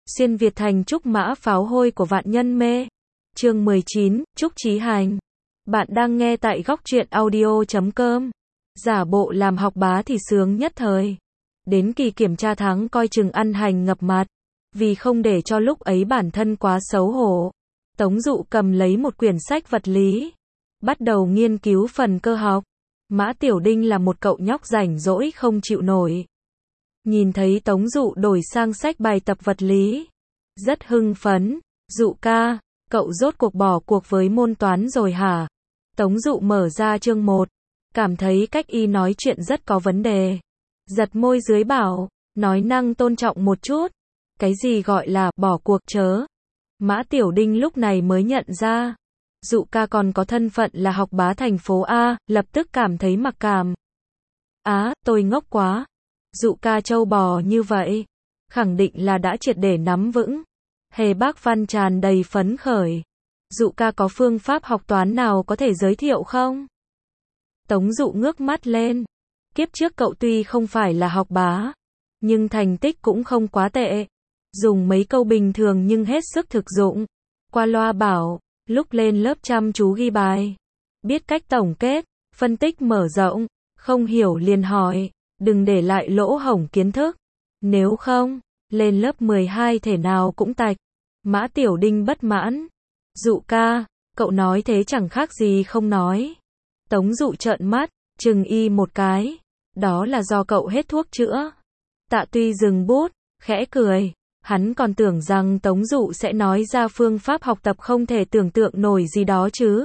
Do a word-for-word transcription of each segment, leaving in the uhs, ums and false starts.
Xuyên Việt thành trúc mã pháo hôi của vạn nhân mê. Chương mười chín, Trúc Chí Hành. Bạn đang nghe tại góc truyện audio chấm com. Giả bộ làm học bá thì sướng nhất thời. Đến kỳ kiểm tra tháng coi chừng ăn hành ngập mặt. Vì không để cho lúc ấy bản thân quá xấu hổ, Tống Dụ cầm lấy một quyển sách vật lý, bắt đầu nghiên cứu phần cơ học. Mã Tiểu Đinh là một cậu nhóc rảnh rỗi không chịu nổi. Nhìn thấy Tống Dụ đổi sang sách bài tập vật lý, rất hưng phấn. Dụ ca, cậu rốt cuộc bỏ cuộc với môn toán rồi hả? Tống Dụ mở ra chương một, cảm thấy cách y nói chuyện rất có vấn đề. Giật môi dưới bảo, nói năng tôn trọng một chút. Cái gì gọi là bỏ cuộc chớ? Mã Tiểu Đinh lúc này mới nhận ra, Dụ ca còn có thân phận là học bá thành phố A, lập tức cảm thấy mặc cảm. Á, à, tôi ngốc quá. Dụ ca trâu bò như vậy, khẳng định là đã triệt để nắm vững. Hề Bác Văn tràn đầy phấn khởi. Dụ ca có phương pháp học toán nào có thể giới thiệu không? Tống Dụ ngước mắt lên. Kiếp trước cậu tuy không phải là học bá, nhưng thành tích cũng không quá tệ. Dùng mấy câu bình thường nhưng hết sức thực dụng. Qua loa bảo, lúc lên lớp chăm chú ghi bài. Biết cách tổng kết, phân tích mở rộng, không hiểu liền hỏi, đừng để lại lỗ hổng kiến thức. Nếu không, lên lớp mười hai thể nào cũng tạch. Mã Tiểu Đinh bất mãn. Dụ ca, cậu nói thế chẳng khác gì không nói. Tống Dụ trợn mắt, chừng y một cái. Đó là do cậu hết thuốc chữa. Tạ Tuy dừng bút, khẽ cười. Hắn còn tưởng rằng Tống Dụ sẽ nói ra phương pháp học tập không thể tưởng tượng nổi gì đó chứ.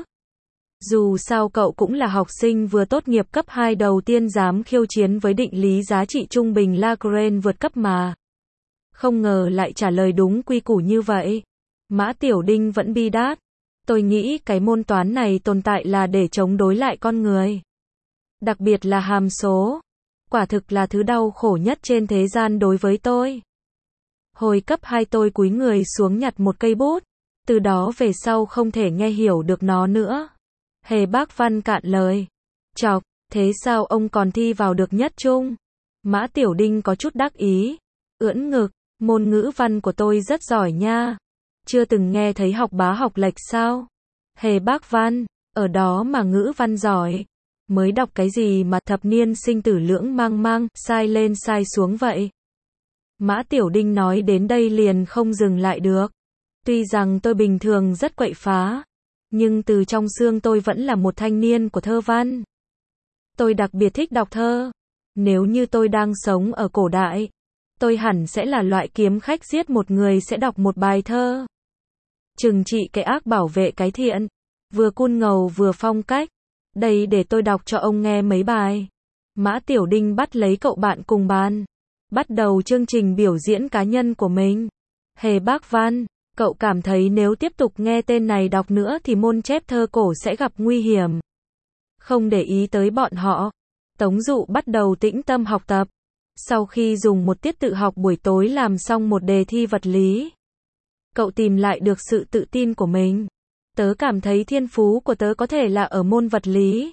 Dù sao cậu cũng là học sinh vừa tốt nghiệp cấp hai đầu tiên dám khiêu chiến với định lý giá trị trung bình Lagrange vượt cấp mà. Không ngờ lại trả lời đúng quy củ như vậy. Mã Tiểu Đinh vẫn bi đát. Tôi nghĩ cái môn toán này tồn tại là để chống đối lại con người. Đặc biệt là hàm số. Quả thực là thứ đau khổ nhất trên thế gian đối với tôi. Hồi cấp hai tôi cúi người xuống nhặt một cây bút. Từ đó về sau không thể nghe hiểu được nó nữa. Hề Bác Văn cạn lời. Chọc, thế sao ông còn thi vào được nhất trung? Mã Tiểu Đinh có chút đắc ý. Ưỡn ngực, môn ngữ văn của tôi rất giỏi nha. Chưa từng nghe thấy học bá học lệch sao? Hề Bác Văn, ở đó mà ngữ văn giỏi. Mới đọc cái gì mà thập niên sinh tử lưỡng mang mang, sai lên sai xuống vậy? Mã Tiểu Đinh nói đến đây liền không dừng lại được. Tuy rằng tôi bình thường rất quậy phá, nhưng từ trong xương tôi vẫn là một thanh niên của thơ văn. Tôi đặc biệt thích đọc thơ. Nếu như tôi đang sống ở cổ đại, tôi hẳn sẽ là loại kiếm khách giết một người sẽ đọc một bài thơ. Trừng trị cái ác bảo vệ cái thiện. Vừa cun ngầu vừa phong cách. Đây để tôi đọc cho ông nghe mấy bài. Mã Tiểu Đinh bắt lấy cậu bạn cùng bàn. Bắt đầu chương trình biểu diễn cá nhân của mình. Hề Bác Văn, cậu cảm thấy nếu tiếp tục nghe tên này đọc nữa thì môn chép thơ cổ sẽ gặp nguy hiểm. Không để ý tới bọn họ, Tống Dụ bắt đầu tĩnh tâm học tập. Sau khi dùng một tiết tự học buổi tối làm xong một đề thi vật lý, cậu tìm lại được sự tự tin của mình. Tớ cảm thấy thiên phú của tớ có thể là ở môn vật lý.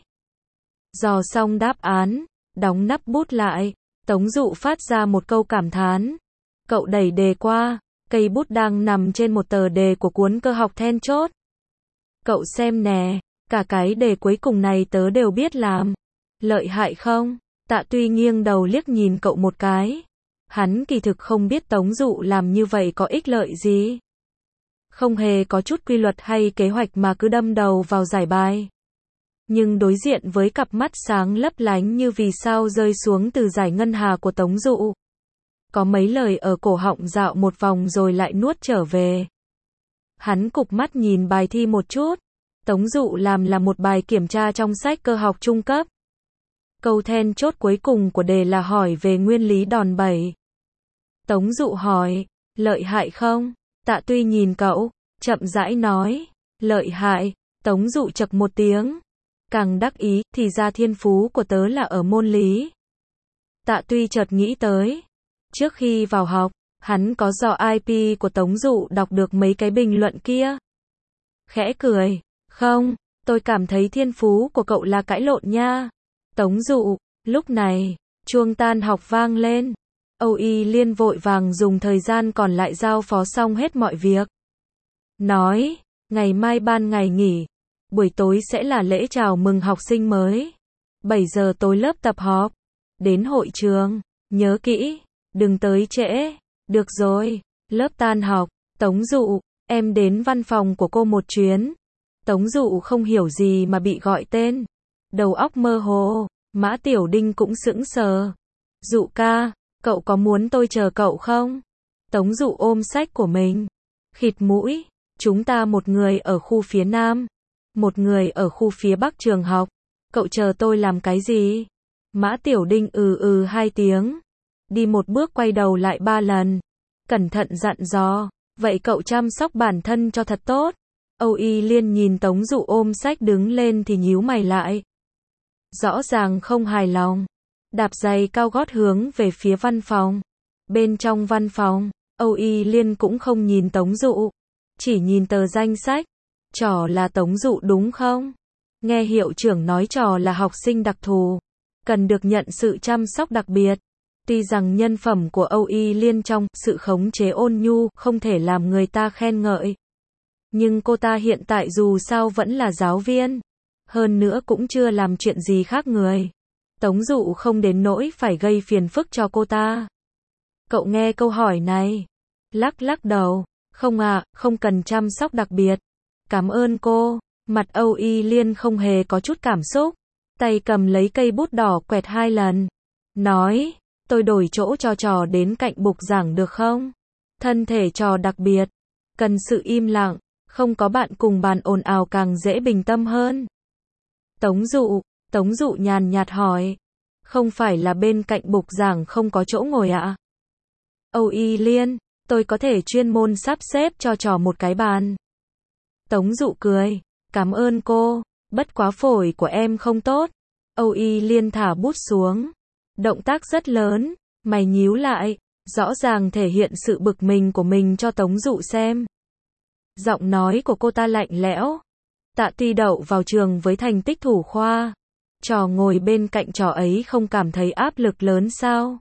Dò xong đáp án, đóng nắp bút lại, Tống Dụ phát ra một câu cảm thán. Cậu đẩy đề qua, cây bút đang nằm trên một tờ đề của cuốn cơ học then chốt. Cậu xem nè, cả cái đề cuối cùng này tớ đều biết làm. Lợi hại không? Tạ Tuy nghiêng đầu liếc nhìn cậu một cái. Hắn kỳ thực không biết Tống Dụ làm như vậy có ích lợi gì. Không hề có chút quy luật hay kế hoạch mà cứ đâm đầu vào giải bài. Nhưng đối diện với cặp mắt sáng lấp lánh như vì sao rơi xuống từ giải ngân hà của Tống Dụ, có mấy lời ở cổ họng dạo một vòng rồi lại nuốt trở về. Hắn cụp mắt nhìn bài thi một chút. Tống Dụ làm là một bài kiểm tra trong sách cơ học trung cấp. Câu then chốt cuối cùng của đề là hỏi về nguyên lý đòn bẩy. Tống Dụ hỏi, lợi hại không? Tạ Tuy nhìn cậu, chậm rãi nói, lợi hại. Tống Dụ chậc một tiếng. Càng đắc ý, thì ra thiên phú của tớ là ở môn lý. Tạ Tuy chợt nghĩ tới. Trước khi vào học, hắn có dò i pê của Tống Dụ đọc được mấy cái bình luận kia. Khẽ cười, không, tôi cảm thấy thiên phú của cậu là cãi lộn nha. Tống Dụ, lúc này, chuông tan học vang lên. Âu Y Liên vội vàng dùng thời gian còn lại giao phó xong hết mọi việc. Nói, ngày mai ban ngày nghỉ, buổi tối sẽ là lễ chào mừng học sinh mới. bảy giờ tối lớp tập họp, đến hội trường, nhớ kỹ, đừng tới trễ. Được rồi, lớp tan học, Tống Dụ, em đến văn phòng của cô một chuyến. Tống Dụ không hiểu gì mà bị gọi tên. Đầu óc mơ hồ, Mã Tiểu Đinh cũng sững sờ. Dụ ca, cậu có muốn tôi chờ cậu không? Tống Dụ ôm sách của mình, khịt mũi, chúng ta một người ở khu phía Nam, một người ở khu phía Bắc trường học, cậu chờ tôi làm cái gì? Mã Tiểu Đinh ừ ừ hai tiếng, đi một bước quay đầu lại ba lần, cẩn thận dặn dò, vậy cậu chăm sóc bản thân cho thật tốt. Âu Y Liên nhìn Tống Dụ ôm sách đứng lên thì nhíu mày lại. Rõ ràng không hài lòng, đạp giày cao gót hướng về phía văn phòng. Bên trong văn phòng, Âu Y Liên cũng không nhìn Tống Dụ, chỉ nhìn tờ danh sách. Trò là Tống Dụ đúng không? Nghe hiệu trưởng nói trò là học sinh đặc thù, cần được nhận sự chăm sóc đặc biệt. Tuy rằng nhân phẩm của Âu Y Liên trong sự khống chế ôn nhu không thể làm người ta khen ngợi, nhưng cô ta hiện tại dù sao vẫn là giáo viên, hơn nữa cũng chưa làm chuyện gì khác người. Tống Dụ không đến nỗi phải gây phiền phức cho cô ta. Cậu nghe câu hỏi này, lắc lắc đầu, không ạ, không cần chăm sóc đặc biệt. Cảm ơn cô. Mặt Âu Y Liên không hề có chút cảm xúc, tay cầm lấy cây bút đỏ quẹt hai lần, nói, tôi đổi chỗ cho trò đến cạnh bục giảng được không? Thân thể trò đặc biệt, cần sự im lặng, không có bạn cùng bàn ồn ào càng dễ bình tâm hơn. Tống Dụ, Tống Dụ nhàn nhạt hỏi, không phải là bên cạnh bục giảng không có chỗ ngồi ạ? Âu Y Liên, tôi có thể chuyên môn sắp xếp cho trò một cái bàn. Tống Dụ cười, cảm ơn cô, bất quá phổi của em không tốt. Âu Y Liên thả bút xuống, động tác rất lớn, mày nhíu lại, rõ ràng thể hiện sự bực mình của mình cho Tống Dụ xem. Giọng nói của cô ta lạnh lẽo. Tạ Tuy đậu vào trường với thành tích thủ khoa, trò ngồi bên cạnh trò ấy không cảm thấy áp lực lớn sao?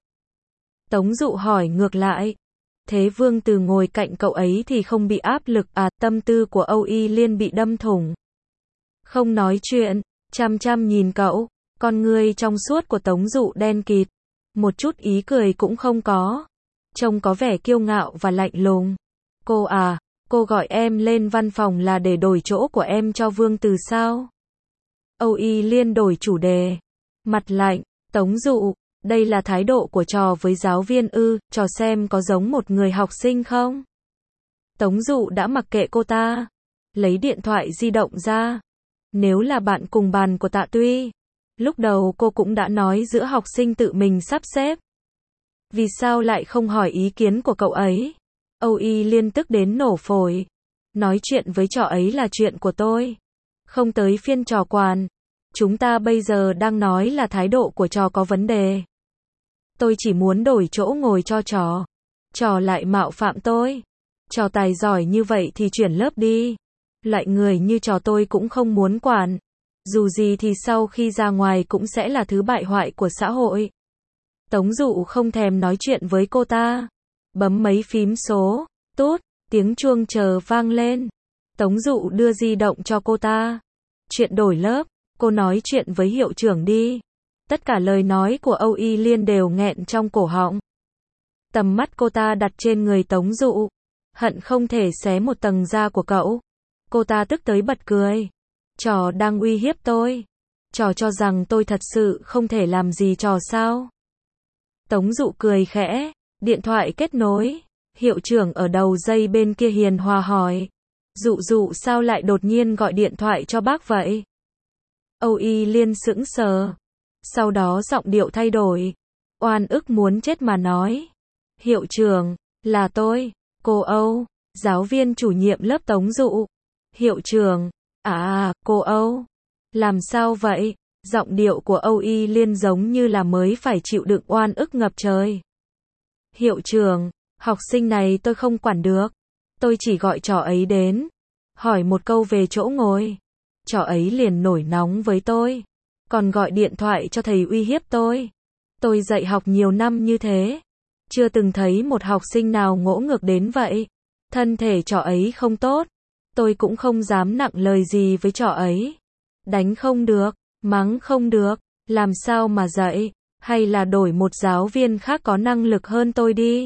Tống Dụ hỏi ngược lại, thế Vương Từ ngồi cạnh cậu ấy thì không bị áp lực à? Tâm tư của Âu Y Liên bị đâm thủng. Không nói chuyện, chăm chăm nhìn cậu, con ngươi trong suốt của Tống Dụ đen kịt, một chút ý cười cũng không có, trông có vẻ kiêu ngạo và lạnh lùng. Cô à, cô gọi em lên văn phòng là để đổi chỗ của em cho Vương Từ sao? Âu Y Liên đổi chủ đề, mặt lạnh, Tống Dụ, đây là thái độ của trò với giáo viên ư? Trò xem có giống một người học sinh không? Tống Dụ đã mặc kệ cô ta, lấy điện thoại di động ra. Nếu là bạn cùng bàn của Tạ Tuy, lúc đầu cô cũng đã nói giữa học sinh tự mình sắp xếp. Vì sao lại không hỏi ý kiến của cậu ấy? Âu Y Liên tức đến nổ phổi. Nói chuyện với trò ấy là chuyện của tôi, không tới phiên trò quản. Chúng ta bây giờ đang nói là thái độ của trò có vấn đề. Tôi chỉ muốn đổi chỗ ngồi cho trò. Trò lại mạo phạm tôi. Trò tài giỏi như vậy thì chuyển lớp đi. Loại người như trò tôi cũng không muốn quản. Dù gì thì sau khi ra ngoài cũng sẽ là thứ bại hoại của xã hội. Tống Dụ không thèm nói chuyện với cô ta. Bấm mấy phím số. Tút, tiếng chuông chờ vang lên. Tống Dụ đưa di động cho cô ta. Chuyện đổi lớp, cô nói chuyện với hiệu trưởng đi. Tất cả lời nói của Âu Y Liên đều nghẹn trong cổ họng. Tầm mắt cô ta đặt trên người Tống Dụ, hận không thể xé một tầng da của cậu. Cô ta tức tới bật cười. Trò đang uy hiếp tôi. Trò cho rằng tôi thật sự không thể làm gì trò sao? Tống Dụ cười khẽ, điện thoại kết nối. Hiệu trưởng ở đầu dây bên kia hiền hòa hỏi. Dụ Dụ sao lại đột nhiên gọi điện thoại cho bác vậy? Âu Y Liên sững sờ. Sau đó giọng điệu thay đổi. Oan ức muốn chết mà nói. Hiệu trưởng, là tôi, cô Âu, giáo viên chủ nhiệm lớp Tống Dụ. Hiệu trưởng, à, cô Âu. Làm sao vậy? Giọng điệu của Âu Y Liên giống như là mới phải chịu đựng oan ức ngập trời. Hiệu trưởng, học sinh này tôi không quản được. Tôi chỉ gọi trò ấy đến, hỏi một câu về chỗ ngồi. Trò ấy liền nổi nóng với tôi, còn gọi điện thoại cho thầy uy hiếp tôi. Tôi dạy học nhiều năm như thế, Chưa từng thấy một học sinh nào ngỗ ngược đến vậy. Thân thể trò ấy không tốt. Tôi cũng không dám nặng lời gì với trò ấy. Đánh không được, mắng không được, làm sao mà dạy, hay là đổi một giáo viên khác có năng lực hơn tôi đi.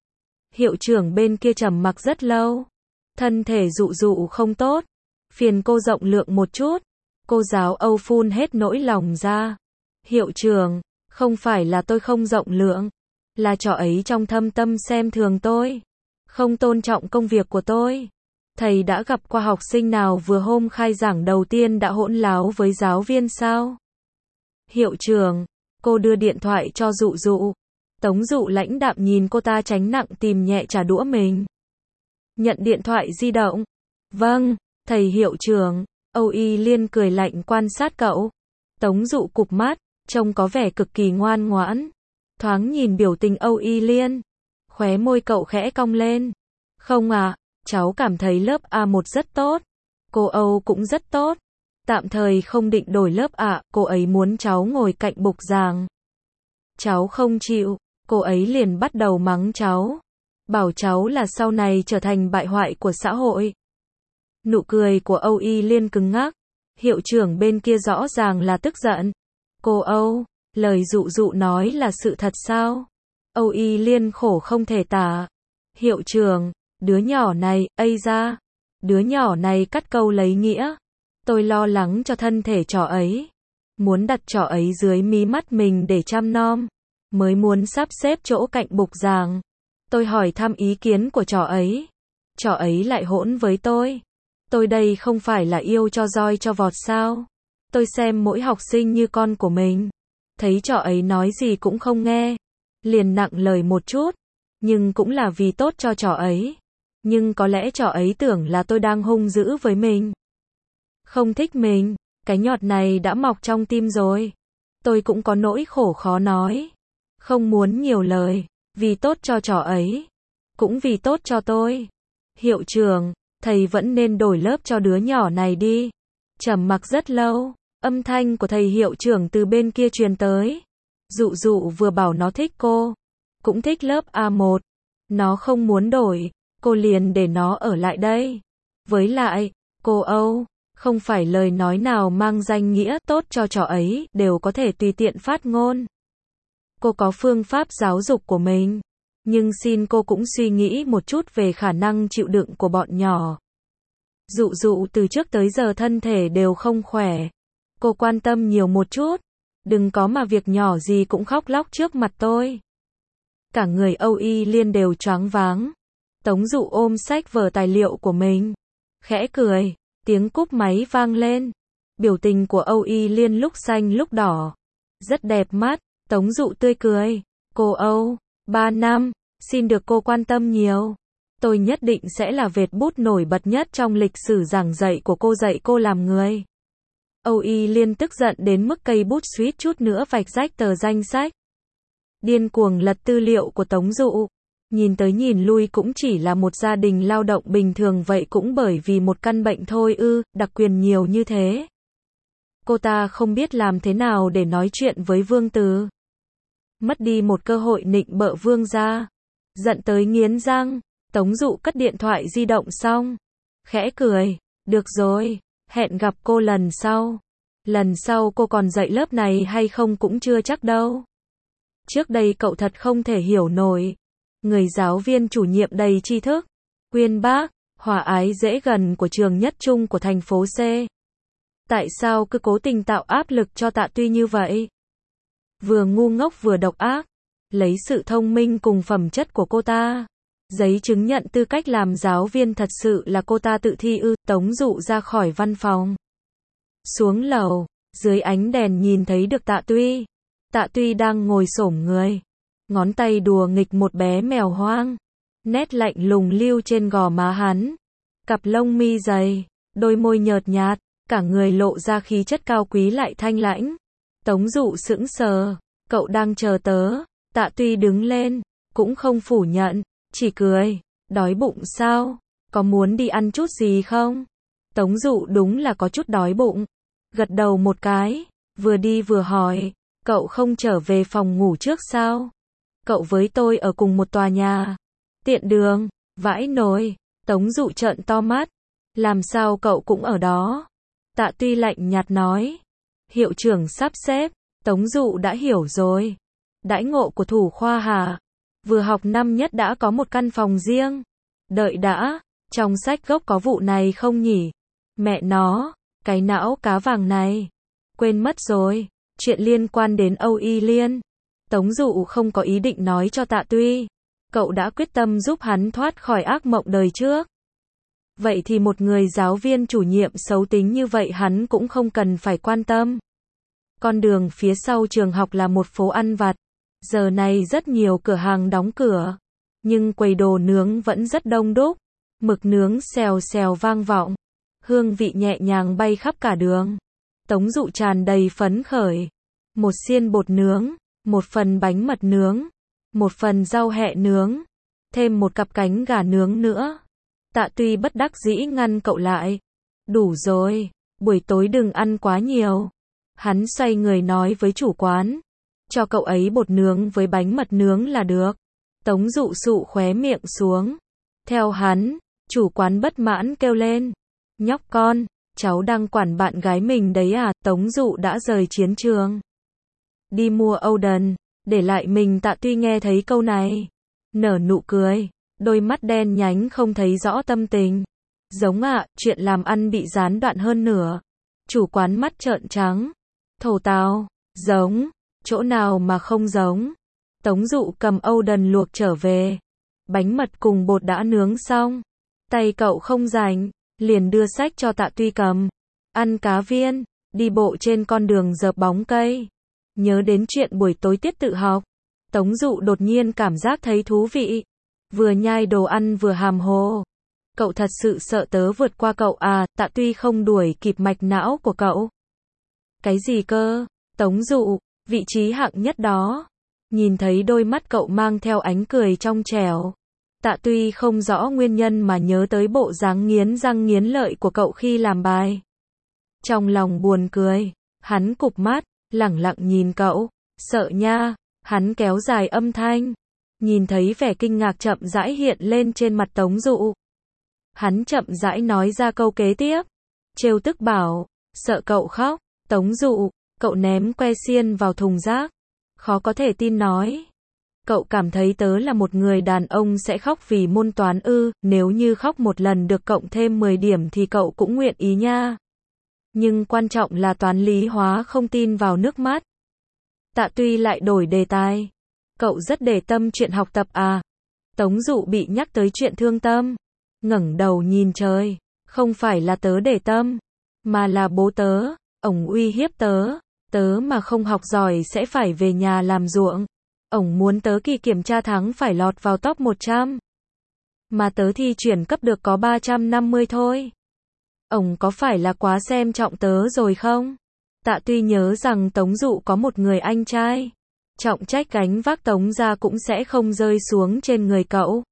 Hiệu trưởng bên kia trầm mặc rất lâu. Thân thể dụ dụ không tốt. Phiền cô rộng lượng một chút. Cô giáo Âu phun hết nỗi lòng ra. Hiệu trưởng, không phải là tôi không rộng lượng. Là trò ấy trong thâm tâm xem thường tôi. Không tôn trọng công việc của tôi. Thầy đã gặp qua học sinh nào vừa hôm khai giảng đầu tiên đã hỗn láo với giáo viên sao? Hiệu trưởng, cô đưa điện thoại cho dụ dụ. Tống dụ lãnh đạm nhìn cô ta tránh nặng tìm nhẹ trả đũa mình. Nhận điện thoại di động. Vâng, thầy hiệu trưởng. Âu Y Liên cười lạnh quan sát cậu. Tống dụ cụp mắt, trông có vẻ cực kỳ ngoan ngoãn. Thoáng nhìn biểu tình Âu Y Liên. Khóe môi cậu khẽ cong lên. Không à, cháu cảm thấy lớp A một rất tốt. Cô Âu cũng rất tốt. Tạm thời không định đổi lớp ạ, cô ấy muốn cháu ngồi cạnh bục giảng. Cháu không chịu, cô ấy liền bắt đầu mắng cháu. Bảo cháu là sau này trở thành bại hoại của xã hội. Nụ cười của Âu Y Liên cứng ngắc. Hiệu trưởng bên kia rõ ràng là tức giận. Cô Âu, lời dụ dụ nói là sự thật sao? Âu Y Liên khổ không thể tả. Hiệu trưởng, đứa nhỏ này, ây ra. Đứa nhỏ này cắt câu lấy nghĩa. Tôi lo lắng cho thân thể trò ấy. Muốn đặt trò ấy dưới mí mắt mình để chăm nom. Mới muốn sắp xếp chỗ cạnh bục giảng. Tôi hỏi thăm ý kiến của trò ấy. Trò ấy lại hỗn với tôi. Tôi đây không phải là yêu cho roi cho vọt sao? Tôi xem mỗi học sinh như con của mình. Thấy trò ấy nói gì cũng không nghe. Liền nặng lời một chút. Nhưng cũng là vì tốt cho trò ấy. Nhưng có lẽ trò ấy tưởng là tôi đang hung dữ với mình. Không thích mình. Cái nhọt này đã mọc trong tim rồi. Tôi cũng có nỗi khổ khó nói. Không muốn nhiều lời. Vì tốt cho trò ấy. Cũng vì tốt cho tôi. Hiệu trưởng, thầy vẫn nên đổi lớp cho đứa nhỏ này đi. Trầm mặc rất lâu. Âm thanh của thầy hiệu trưởng từ bên kia truyền tới. Dụ dụ vừa bảo nó thích cô. Cũng thích lớp A một. Nó không muốn đổi. Cô liền để nó ở lại đây. Với lại, cô Âu, không phải lời nói nào mang danh nghĩa tốt cho trò ấy đều có thể tùy tiện phát ngôn. Cô có phương pháp giáo dục của mình. Nhưng xin cô cũng suy nghĩ một chút về khả năng chịu đựng của bọn nhỏ. Dụ dụ từ trước tới giờ thân thể đều không khỏe. Cô quan tâm nhiều một chút. Đừng có mà việc nhỏ gì cũng khóc lóc trước mặt tôi. Cả người Âu Y Liên đều choáng váng. Tống dụ ôm sách vở tài liệu của mình. Khẽ cười. Tiếng cúp máy vang lên. Biểu tình của Âu Y Liên lúc xanh lúc đỏ. Rất đẹp mắt. Tống dụ tươi cười. Cô Âu, ba năm, xin được cô quan tâm nhiều. Tôi nhất định sẽ là vệt bút nổi bật nhất trong lịch sử giảng dạy của cô dạy cô làm người. Âu Y Liên tức giận đến mức cây bút suýt chút nữa vạch rách tờ danh sách. Điên cuồng lật tư liệu của Tống dụ. Nhìn tới nhìn lui cũng chỉ là một gia đình lao động bình thường vậy cũng bởi vì một căn bệnh thôi ư, đặc quyền nhiều như thế. Cô ta không biết làm thế nào để nói chuyện với Vương Từ. Mất đi một cơ hội nịnh bợ Vương gia. Giận tới nghiến răng, Tống dụ cất điện thoại di động xong. Khẽ cười, được rồi, hẹn gặp cô lần sau. Lần sau cô còn dạy lớp này hay không cũng chưa chắc đâu. Trước đây cậu thật không thể hiểu nổi. Người giáo viên chủ nhiệm đầy tri thức, uyên bác, hòa ái dễ gần của trường nhất trung của thành phố C. Tại sao cứ cố tình tạo áp lực cho Tạ Tuy như vậy? Vừa ngu ngốc vừa độc ác. Lấy sự thông minh cùng phẩm chất của cô ta. Giấy chứng nhận tư cách làm giáo viên thật sự là cô ta tự thi ư? Tống dụ ra khỏi văn phòng. Xuống lầu, dưới ánh đèn nhìn thấy được Tạ Tuy. Tạ Tuy đang ngồi xổm người. Ngón tay đùa nghịch một bé mèo hoang. Nét lạnh lùng lưu trên gò má hắn. Cặp lông mi dày, đôi môi nhợt nhạt, cả người lộ ra khí chất cao quý lại thanh lãnh. Tống dụ sững sờ, cậu đang chờ tớ. Tạ Tuy đứng lên, cũng không phủ nhận, chỉ cười. Đói bụng sao? Có muốn đi ăn chút gì không? Tống dụ đúng là có chút đói bụng. Gật đầu một cái, vừa đi vừa hỏi, cậu không trở về phòng ngủ trước sao? Cậu với tôi ở cùng một tòa nhà. Tiện đường, vãi nồi. Tống Dụ trợn to mắt. Làm sao cậu cũng ở đó? Tạ Tuy lạnh nhạt nói. Hiệu trưởng sắp xếp. Tống Dụ đã hiểu rồi. Đãi ngộ của thủ khoa hả? Vừa học năm nhất đã có một căn phòng riêng. Đợi đã, trong sách gốc có vụ này không nhỉ? Mẹ nó, cái não cá vàng này. Quên mất rồi, chuyện liên quan đến Âu Y Liên. Tống Dụ không có ý định nói cho Tạ Tuy. Cậu đã quyết tâm giúp hắn thoát khỏi ác mộng đời trước. Vậy thì một người giáo viên chủ nhiệm xấu tính như vậy hắn cũng không cần phải quan tâm. Con đường phía sau trường học là một phố ăn vặt. Giờ này rất nhiều cửa hàng đóng cửa. Nhưng quầy đồ nướng vẫn rất đông đúc. Mực nướng xèo xèo vang vọng. Hương vị nhẹ nhàng bay khắp cả đường. Tống Dụ tràn đầy phấn khởi. Một xiên bột nướng, một phần bánh mật nướng, một phần rau hẹ nướng, thêm một cặp cánh gà nướng nữa. Tạ Tuy bất đắc dĩ ngăn cậu lại. Đủ rồi, buổi tối đừng ăn quá nhiều. Hắn xoay người nói với chủ quán. Cho cậu ấy bột nướng với bánh mật nướng là được. Tống Dụ sụ khóe miệng xuống. Theo hắn, chủ quán bất mãn kêu lên. Nhóc con, cháu đang quản bạn gái mình đấy à? Tống Dụ đã rời chiến trường. Đi mua Oden, để lại mình. Tạ Tuy nghe thấy câu này. Nở nụ cười, đôi mắt đen nhánh không thấy rõ tâm tình. Giống ạ, à, chuyện làm ăn bị gián đoạn hơn nửa. Chủ quán mắt trợn trắng. Thổ tào, giống, chỗ nào mà không giống. Tống Dụ cầm Oden luộc trở về. Bánh mật cùng bột đã nướng xong. Tay cậu không rảnh, liền đưa sách cho Tạ Tuy cầm. Ăn cá viên, đi bộ trên con đường dợp bóng cây. Nhớ đến chuyện buổi tối tiết tự học. Tống Dụ đột nhiên cảm giác thấy thú vị. Vừa nhai đồ ăn vừa hàm hồ. Cậu thật sự sợ tớ vượt qua cậu à? Tạ Tuy không đuổi kịp mạch não của cậu. Cái gì cơ? Tống Dụ, vị trí hạng nhất đó. Nhìn thấy đôi mắt cậu mang theo ánh cười trong trẻo. Tạ Tuy không rõ nguyên nhân mà nhớ tới bộ dáng nghiến răng nghiến lợi của cậu khi làm bài. Trong lòng buồn cười, hắn cụp mắt, lẳng lặng nhìn cậu. Sợ nha, hắn kéo dài âm thanh. Nhìn thấy vẻ kinh ngạc chậm rãi hiện lên trên mặt Tống Dụ. Hắn chậm rãi nói ra câu kế tiếp. Trêu tức bảo, sợ cậu khóc. Tống Dụ, cậu ném que xiên vào thùng rác. Khó có thể tin nói. Cậu cảm thấy tớ là một người đàn ông sẽ khóc vì môn toán ư? Nếu như khóc một lần được cộng thêm mười điểm thì cậu cũng nguyện ý nha. Nhưng quan trọng là toán lý hóa không tin vào nước mắt. Tạ Tuy lại đổi đề tài. Cậu rất để tâm chuyện học tập à? Tống Dụ bị nhắc tới chuyện thương tâm. Ngẩng đầu nhìn trời. Không phải là tớ để tâm, mà là bố tớ. Ổng uy hiếp tớ. Tớ mà không học giỏi sẽ phải về nhà làm ruộng. Ổng muốn tớ kỳ kiểm tra thắng phải lọt vào top một trăm. Mà tớ thi chuyển cấp được có ba trăm năm mươi thôi. Ổng có phải là quá xem trọng tớ rồi không? Tạ Tuy nhớ rằng Tống Dụ có một người anh trai. Trọng trách gánh vác Tống gia cũng sẽ không rơi xuống trên người cậu.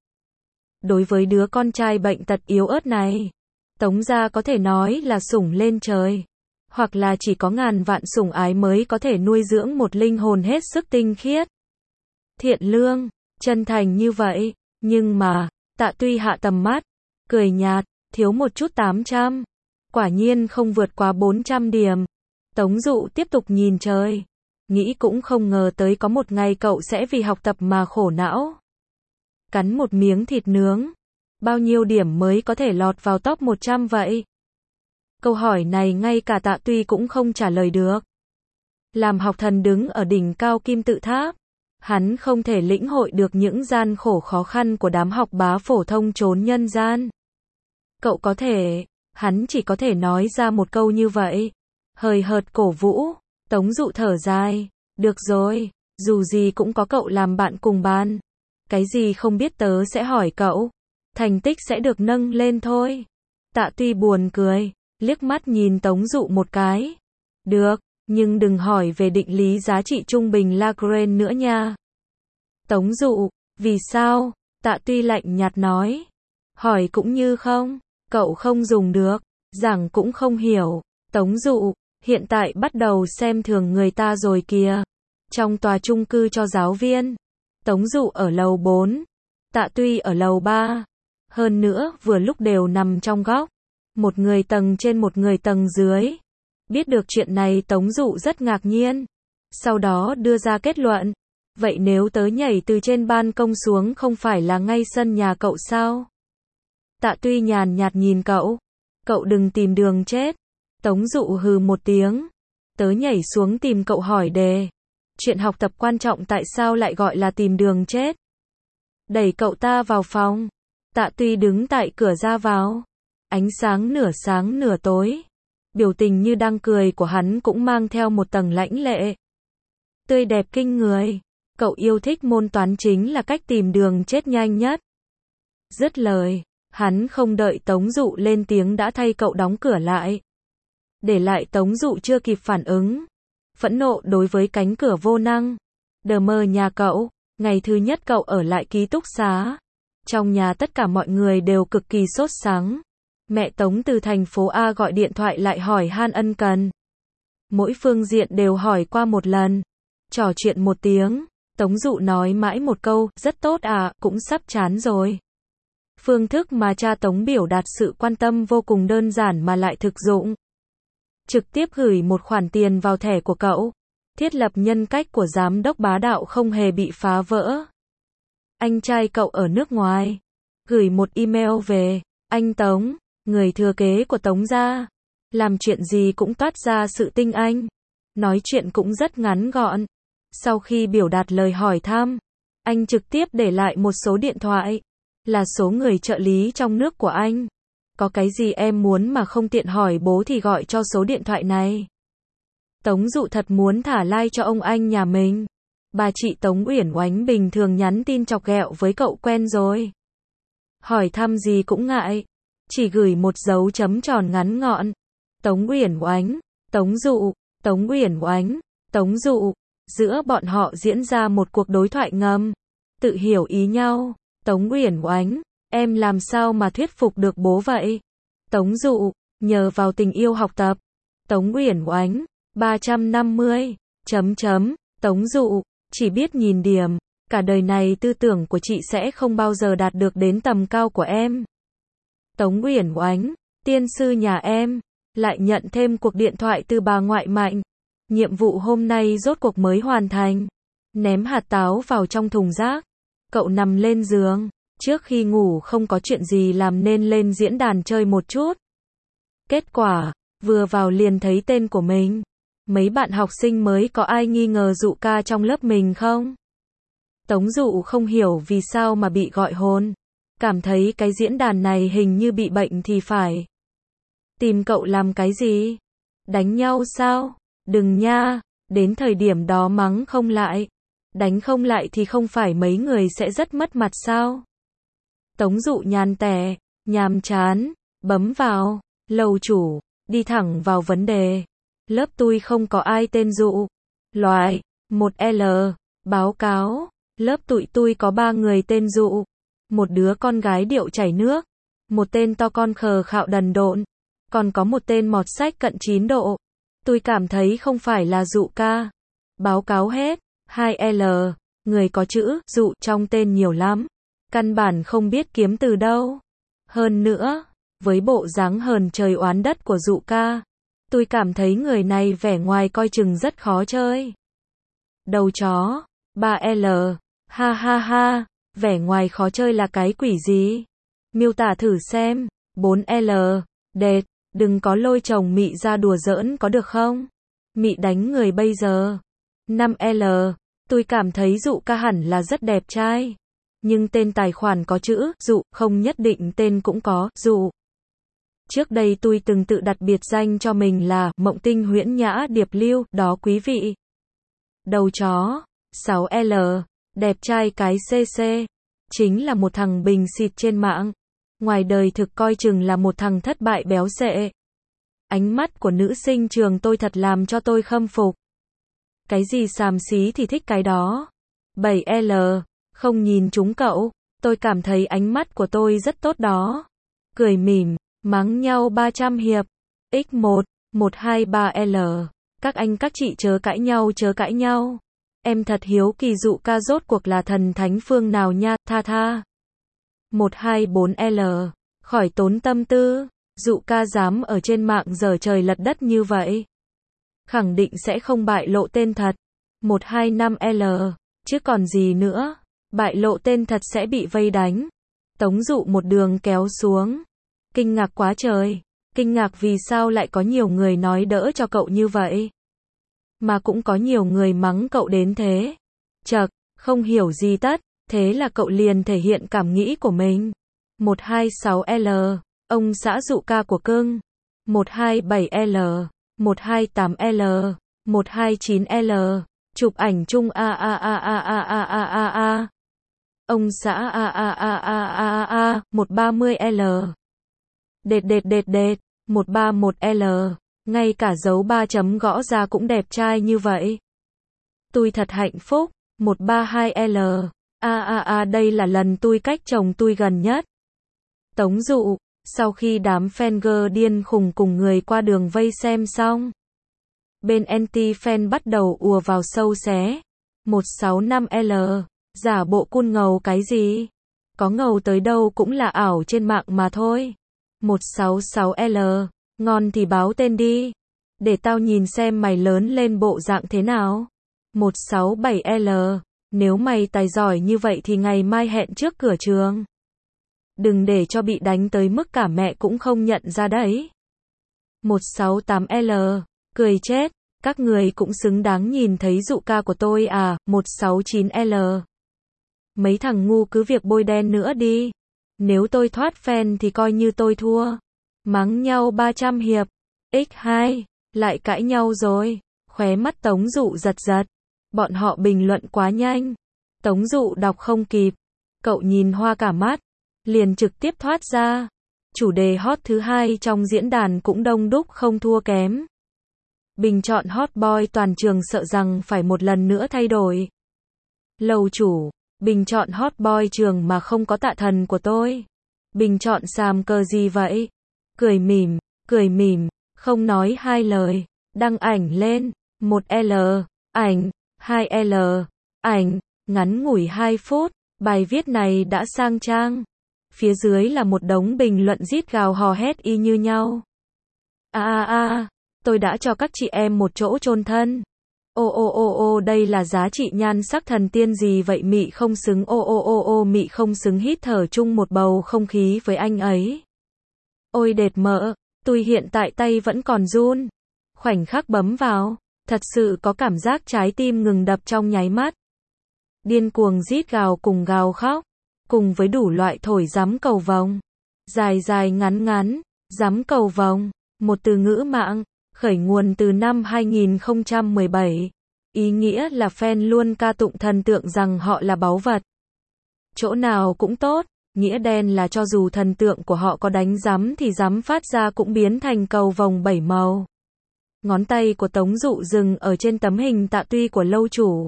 Đối với đứa con trai bệnh tật yếu ớt này, Tống gia có thể nói là sủng lên trời. Hoặc là chỉ có ngàn vạn sủng ái mới có thể nuôi dưỡng một linh hồn hết sức tinh khiết. Thiện lương, chân thành như vậy. Nhưng mà, Tạ Tuy hạ tầm mắt, cười nhạt, thiếu một chút tám trăm. Quả nhiên không vượt quá bốn trăm điểm. Tống Dụ tiếp tục nhìn trời. Nghĩ cũng không ngờ tới có một ngày cậu sẽ vì học tập mà khổ não. Cắn một miếng thịt nướng. Bao nhiêu điểm mới có thể lọt vào top một trăm vậy? Câu hỏi này ngay cả Tạ Tuy cũng không trả lời được. Làm học thần đứng ở đỉnh cao kim tự tháp. Hắn không thể lĩnh hội được những gian khổ khó khăn của đám học bá phổ thông trốn nhân gian. Cậu có thể, hắn chỉ có thể nói ra một câu như vậy. Hời hợt cổ vũ. Tống Dụ thở dài. Được rồi, dù gì cũng có cậu làm bạn cùng bàn. Cái gì không biết tớ sẽ hỏi cậu. Thành tích sẽ được nâng lên thôi. Tạ Tuy buồn cười, liếc mắt nhìn Tống Dụ một cái. Được, nhưng đừng hỏi về định lý giá trị trung bình Lagrange nữa nha. Tống Dụ, vì sao? Tạ Tuy lạnh nhạt nói. Hỏi cũng như không, cậu không dùng được, giảng cũng không hiểu. Tống Dụ, hiện tại bắt đầu xem thường người ta rồi kìa. Trong tòa chung cư cho giáo viên, Tống Dụ ở lầu bốn, Tạ Tuy ở lầu ba. Hơn nữa, vừa lúc đều nằm trong góc. Một người tầng trên một người tầng dưới. Biết được chuyện này Tống Dụ rất ngạc nhiên. Sau đó đưa ra kết luận. Vậy nếu tớ nhảy từ trên ban công xuống không phải là ngay sân nhà cậu sao? Tạ Tuy nhàn nhạt nhìn cậu. Cậu đừng tìm đường chết. Tống Dụ hừ một tiếng. Tớ nhảy xuống tìm cậu hỏi đề. Chuyện học tập quan trọng tại sao lại gọi là tìm đường chết? Đẩy cậu ta vào phòng. Tạ Tuy đứng tại cửa ra vào. Ánh sáng nửa sáng nửa tối. Biểu tình như đang cười của hắn cũng mang theo một tầng lãnh lệ. Tươi đẹp kinh người. Cậu yêu thích môn toán chính là cách tìm đường chết nhanh nhất. Dứt lời, hắn không đợi Tống Dụ lên tiếng đã thay cậu đóng cửa lại. Để lại Tống Dụ chưa kịp phản ứng. Phẫn nộ đối với cánh cửa vô năng. Đờ mờ nhà cậu, ngày thứ nhất cậu ở lại ký túc xá. Trong nhà tất cả mọi người đều cực kỳ sốt sắng. Mẹ Tống từ thành phố A gọi điện thoại lại hỏi han ân cần. Mỗi phương diện đều hỏi qua một lần. Trò chuyện một tiếng, Tống Dụ nói mãi một câu, rất tốt à, cũng sắp chán rồi. Phương thức mà cha Tống biểu đạt sự quan tâm vô cùng đơn giản mà lại thực dụng. Trực tiếp gửi một khoản tiền vào thẻ của cậu. Thiết lập nhân cách của giám đốc bá đạo không hề bị phá vỡ. Anh trai cậu ở nước ngoài. Gửi một email về. Anh Tống, người thừa kế của Tống gia. Làm chuyện gì cũng toát ra sự tinh anh. Nói chuyện cũng rất ngắn gọn. Sau khi biểu đạt lời hỏi thăm, anh trực tiếp để lại một số điện thoại. Là số người trợ lý trong nước của anh. Có cái gì em muốn mà không tiện hỏi bố thì gọi cho số điện thoại này. Tống Dụ thật muốn thả like cho ông anh nhà mình. Bà chị Tống Uyển Oánh bình thường nhắn tin chọc ghẹo với cậu quen rồi. Hỏi thăm gì cũng ngại. Chỉ gửi một dấu chấm tròn ngắn gọn. Tống Uyển Oánh, Tống Dụ, Tống Uyển Oánh, Tống Dụ. Giữa bọn họ diễn ra một cuộc đối thoại ngầm. Tự hiểu ý nhau. Tống Uyển Oánh, em làm sao mà thuyết phục được bố vậy? Tống Dụ, nhờ vào tình yêu học tập. Tống Uyển Oánh, ba trăm năm mươi, chấm chấm, Tống Dụ, chỉ biết nhìn điểm, cả đời này tư tưởng của chị sẽ không bao giờ đạt được đến tầm cao của em. Tống Uyển Oánh, tiên sư nhà em, lại nhận thêm cuộc điện thoại từ bà ngoại Mạnh. Nhiệm vụ hôm nay rốt cuộc mới hoàn thành. Ném hạt táo vào trong thùng rác. Cậu nằm lên giường. Trước khi ngủ không có chuyện gì làm nên lên diễn đàn chơi một chút. Kết quả, vừa vào liền thấy tên của mình. Mấy bạn học sinh mới có ai nghi ngờ Dụ ca trong lớp mình không? Tống Dụ không hiểu vì sao mà bị gọi hồn. Cảm thấy cái diễn đàn này hình như bị bệnh thì phải. Tìm cậu làm cái gì? Đánh nhau sao? Đừng nha, đến thời điểm đó mắng không lại. Đánh không lại thì không phải mấy người sẽ rất mất mặt sao? Tống Dụ nhàn tẻ, nhàm chán, bấm vào, lầu chủ, đi thẳng vào vấn đề. Lớp tôi không có ai tên Dụ. Loại, một L, báo cáo, lớp tụi tôi có ba người tên Dụ. Một đứa con gái điệu chảy nước, một tên to con khờ khạo đần độn, còn có một tên mọt sách cận chín độ. Tôi cảm thấy không phải là Dụ ca. Báo cáo hết, hai L, người có chữ Dụ trong tên nhiều lắm. Căn bản không biết kiếm từ đâu. Hơn nữa, với bộ dáng hờn trời oán đất của Dụ ca, tôi cảm thấy người này vẻ ngoài coi chừng rất khó chơi. Đầu chó, ba L, ha ha ha, vẻ ngoài khó chơi là cái quỷ gì? Miêu tả thử xem, bốn L, đệt, đừng có lôi chồng Mị ra đùa giỡn có được không? Mị đánh người bây giờ. năm L, tôi cảm thấy Dụ ca hẳn là rất đẹp trai. Nhưng tên tài khoản có chữ Dụ, không nhất định tên cũng có Dụ. Trước đây tôi từng tự đặt biệt danh cho mình là Mộng Tinh Huyễn Nhã Điệp Lưu, đó quý vị. Đầu chó, sáu L, đẹp trai cái xê xê. Chính là một thằng bình xịt trên mạng. Ngoài đời thực coi chừng là một thằng thất bại béo xệ. Ánh mắt của nữ sinh trường tôi thật làm cho tôi khâm phục. Cái gì xàm xí thì thích cái đó. bảy L, không nhìn chúng cậu, tôi cảm thấy ánh mắt của tôi rất tốt đó. Cười mỉm, mắng nhau ba trăm hiệp. x một, một hai ba L, các anh các chị chớ cãi nhau chớ cãi nhau. Em thật hiếu kỳ dụ ca rốt cuộc là thần thánh phương nào nha, tha tha. một hai bốn L. Khỏi tốn tâm tư, dụ ca dám ở trên mạng giở trời lật đất như vậy. Khẳng định sẽ không bại lộ tên thật. một hai năm L. Chứ còn gì nữa, bại lộ tên thật sẽ bị vây đánh. Tống dụ một đường kéo xuống. Kinh ngạc quá trời. Kinh ngạc vì sao lại có nhiều người nói đỡ cho cậu như vậy. Mà cũng có nhiều người mắng cậu đến thế. Chậc, không hiểu gì tất, thế là cậu liền thể hiện cảm nghĩ của mình. một hai sáu L. Ông xã dụ ca của cưng. một hai bảy L. một hai tám L. một hai chín L. Chụp ảnh chung a a a a a a a a a. Ông xã a a a a a a a. một ba mươi L. Đệt đệt đệt đệt. một ba một L. Ngay cả dấu ba chấm gõ ra cũng đẹp trai như vậy. Tôi thật hạnh phúc. một ba hai L. A a a đây là lần tôi cách chồng tôi gần nhất. Tống dụ, sau khi đám fan điên khùng cùng người qua đường vây xem xong, bên anti-fan bắt đầu ùa vào sâu xé. một sáu năm L. Giả bộ cool ngầu cái gì? Có ngầu tới đâu cũng là ảo trên mạng mà thôi. một sáu sáu L. Ngon thì báo tên đi. Để tao nhìn xem mày lớn lên bộ dạng thế nào. một sáu bảy L. Nếu mày tài giỏi như vậy thì ngày mai hẹn trước cửa trường. Đừng để cho bị đánh tới mức cả mẹ cũng không nhận ra đấy. một sáu tám L. Cười chết, các người cũng xứng đáng nhìn thấy dụ ca của tôi à. một sáu chín L. Mấy thằng ngu cứ việc bôi đen nữa đi. Nếu tôi thoát fan thì coi như tôi thua. Mắng nhau ba trăm hiệp. nhân hai. Lại cãi nhau rồi. Khóe mắt Tống dụ giật giật. Bọn họ bình luận quá nhanh. Tống dụ đọc không kịp. Cậu nhìn hoa cả mắt. Liền trực tiếp thoát ra. Chủ đề hot thứ hai trong diễn đàn cũng đông đúc không thua kém. Bình chọn hot boy toàn trường sợ rằng phải một lần nữa thay đổi. Lầu chủ, bình chọn hot boy trường mà không có tạ thần của tôi. Bình chọn xàm cờ gì vậy? Cười mỉm, cười mỉm, không nói hai lời. Đăng ảnh lên. một L. Ảnh. hai L. Ảnh. Ngắn ngủi hai phút. Bài viết này đã sang trang. Phía dưới là một đống bình luận rít gào hò hét y như nhau. A a a, tôi đã cho các chị em một chỗ chôn thân. Ô ô ô ô đây là giá trị nhan sắc thần tiên gì vậy, mị không xứng, ô ô ô ô mị không xứng hít thở chung một bầu không khí với anh ấy. Ôi đệt mỡ, tôi hiện tại tay vẫn còn run. Khoảnh khắc bấm vào, thật sự có cảm giác trái tim ngừng đập trong nháy mắt. Điên cuồng rít gào cùng gào khóc, cùng với đủ loại thổi giám cầu vồng. Dài dài ngắn ngắn, giám cầu vồng, một từ ngữ mạng, khởi nguồn từ năm hai nghìn không trăm mười bảy. Ý nghĩa là fan luôn ca tụng thần tượng rằng họ là báu vật. Chỗ nào cũng tốt, nghĩa đen là cho dù thần tượng của họ có đánh giám thì giám phát ra cũng biến thành cầu vồng bảy màu. Ngón tay của Tống dụ dừng ở trên tấm hình Tạ Tuy của lâu chủ.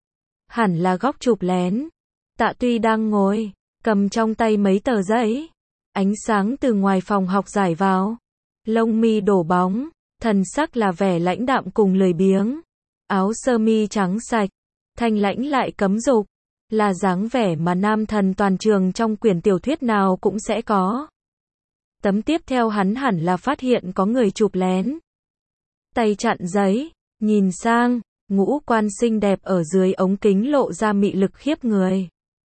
Hẳn là góc chụp lén. Tạ Tuy đang ngồi, cầm trong tay mấy tờ giấy. Ánh sáng từ ngoài phòng học rải vào. Lông mi đổ bóng, thần sắc là vẻ lãnh đạm cùng lười biếng. Áo sơ mi trắng sạch, thanh lãnh lại cấm dục. Là dáng vẻ mà nam thần toàn trường trong quyển tiểu thuyết nào cũng sẽ có. Tấm tiếp theo hắn hẳn là phát hiện có người chụp lén. Tay chặn giấy, nhìn sang, ngũ quan xinh đẹp ở dưới ống kính lộ ra mị lực khiếp người.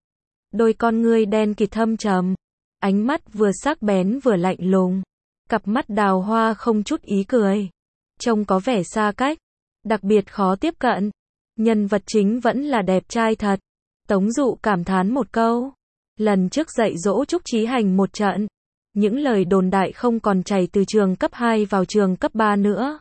Đôi con ngươi đen kịt thâm trầm, ánh mắt vừa sắc bén vừa lạnh lùng, cặp mắt đào hoa không chút ý cười, trông có vẻ xa cách, đặc biệt khó tiếp cận. Nhân vật chính vẫn là đẹp trai thật. Tống dụ cảm thán một câu. Lần trước dạy dỗ Trúc Chí Hành một trận, những lời đồn đại không còn chảy từ trường cấp hai vào trường cấp ba nữa.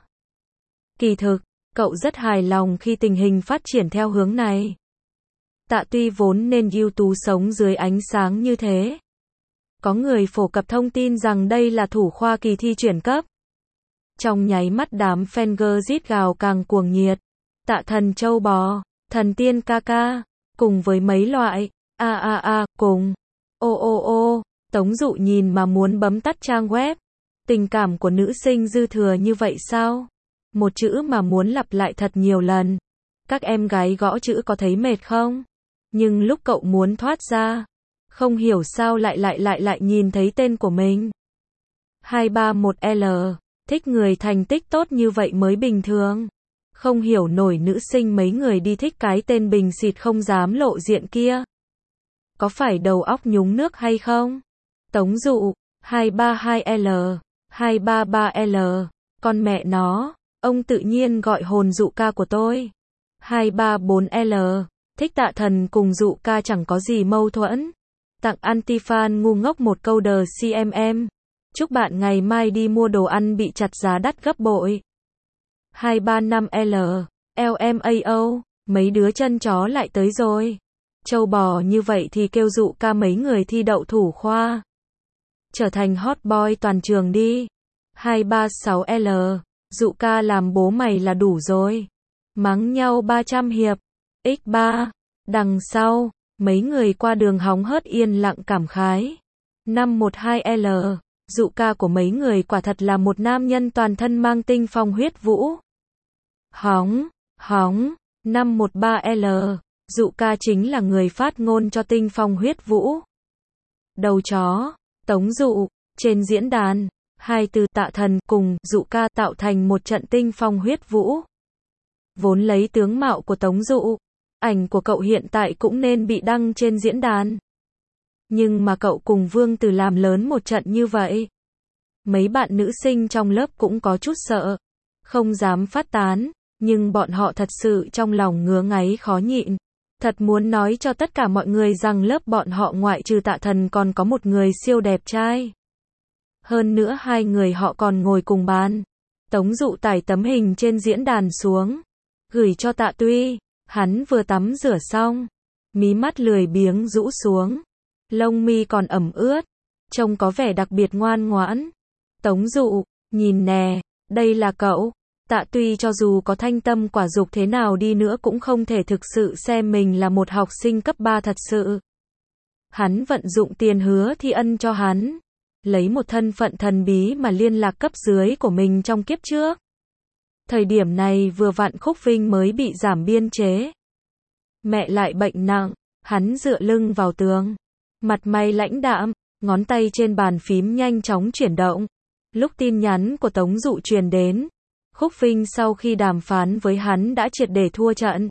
Kỳ thực, cậu rất hài lòng khi tình hình phát triển theo hướng này. Tạ Tuy vốn nên ưu tú sống dưới ánh sáng như thế. Có người phổ cập thông tin rằng đây là thủ khoa kỳ thi chuyển cấp. Trong nháy mắt đám fan rít gào càng cuồng nhiệt. Tạ thần châu bò, thần tiên ca ca, cùng với mấy loại, a a a, cùng, ô ô ô, Tống dụ nhìn mà muốn bấm tắt trang web. Tình cảm của nữ sinh dư thừa như vậy sao? Một chữ mà muốn lặp lại thật nhiều lần. Các em gái gõ chữ có thấy mệt không? Nhưng lúc cậu muốn thoát ra, không hiểu sao lại lại lại lại nhìn thấy tên của mình. hai ba một L, thích người thành tích tốt như vậy mới bình thường. Không hiểu nổi nữ sinh mấy người đi thích cái tên bình xịt không dám lộ diện kia. Có phải đầu óc nhúng nước hay không? Tống Dụ, hai ba hai L, hai ba ba L, con mẹ nó, ông tự nhiên gọi hồn Dụ ca của tôi. hai ba bốn L, thích Tạ Thần cùng Dụ ca chẳng có gì mâu thuẫn. Tặng anti-fan ngu ngốc một câu đờ xê em em. Chúc bạn ngày mai đi mua đồ ăn bị chặt giá đắt gấp bội. hai ba năm L, L M A O, mấy đứa chân chó lại tới rồi. Châu bò như vậy thì kêu Dụ ca mấy người thi đậu thủ khoa. Trở thành hot boy toàn trường đi. hai ba sáu L, Dụ ca làm bố mày là đủ rồi. Mắng nhau ba trăm hiệp. x ba, đằng sau, mấy người qua đường hóng hớt yên lặng cảm khái. năm một hai L, Dụ ca của mấy người quả thật là một nam nhân toàn thân mang tinh phong huyết vũ. Hóng, hóng, năm một ba L, Dụ ca chính là người phát ngôn cho tinh phong huyết vũ. Đầu chó, Tống Dụ, trên diễn đàn, hai từ Tạ Thần cùng Dụ ca tạo thành một trận tinh phong huyết vũ. Vốn lấy tướng mạo của Tống Dụ, ảnh của cậu hiện tại cũng nên bị đăng trên diễn đàn. Nhưng mà cậu cùng Vương Tử làm lớn một trận như vậy. Mấy bạn nữ sinh trong lớp cũng có chút sợ, không dám phát tán, nhưng bọn họ thật sự trong lòng ngứa ngáy khó nhịn. Thật muốn nói cho tất cả mọi người rằng lớp bọn họ ngoại trừ Tạ Thần còn có một người siêu đẹp trai. Hơn nữa hai người họ còn ngồi cùng bàn. Tống Dụ tải tấm hình trên diễn đàn xuống, gửi cho Tạ Tuy. Hắn vừa tắm rửa xong, mí mắt lười biếng rũ xuống, lông mi còn ẩm ướt, trông có vẻ đặc biệt ngoan ngoãn. Tống Dụ, nhìn nè, đây là cậu. Tạ Tuy cho dù có thanh tâm quả dục thế nào đi nữa cũng không thể thực sự xem mình là một học sinh cấp ba thật sự. Hắn vận dụng tiền hứa thi ân cho hắn, lấy một thân phận thần bí mà liên lạc cấp dưới của mình trong kiếp trước. Thời điểm này vừa vặn Khúc Vinh mới bị giảm biên chế. Mẹ lại bệnh nặng, hắn dựa lưng vào tường, mặt mày lãnh đạm, ngón tay trên bàn phím nhanh chóng chuyển động. Lúc tin nhắn của Tống Dụ truyền đến, Khúc Vinh sau khi đàm phán với hắn đã triệt để thua trận.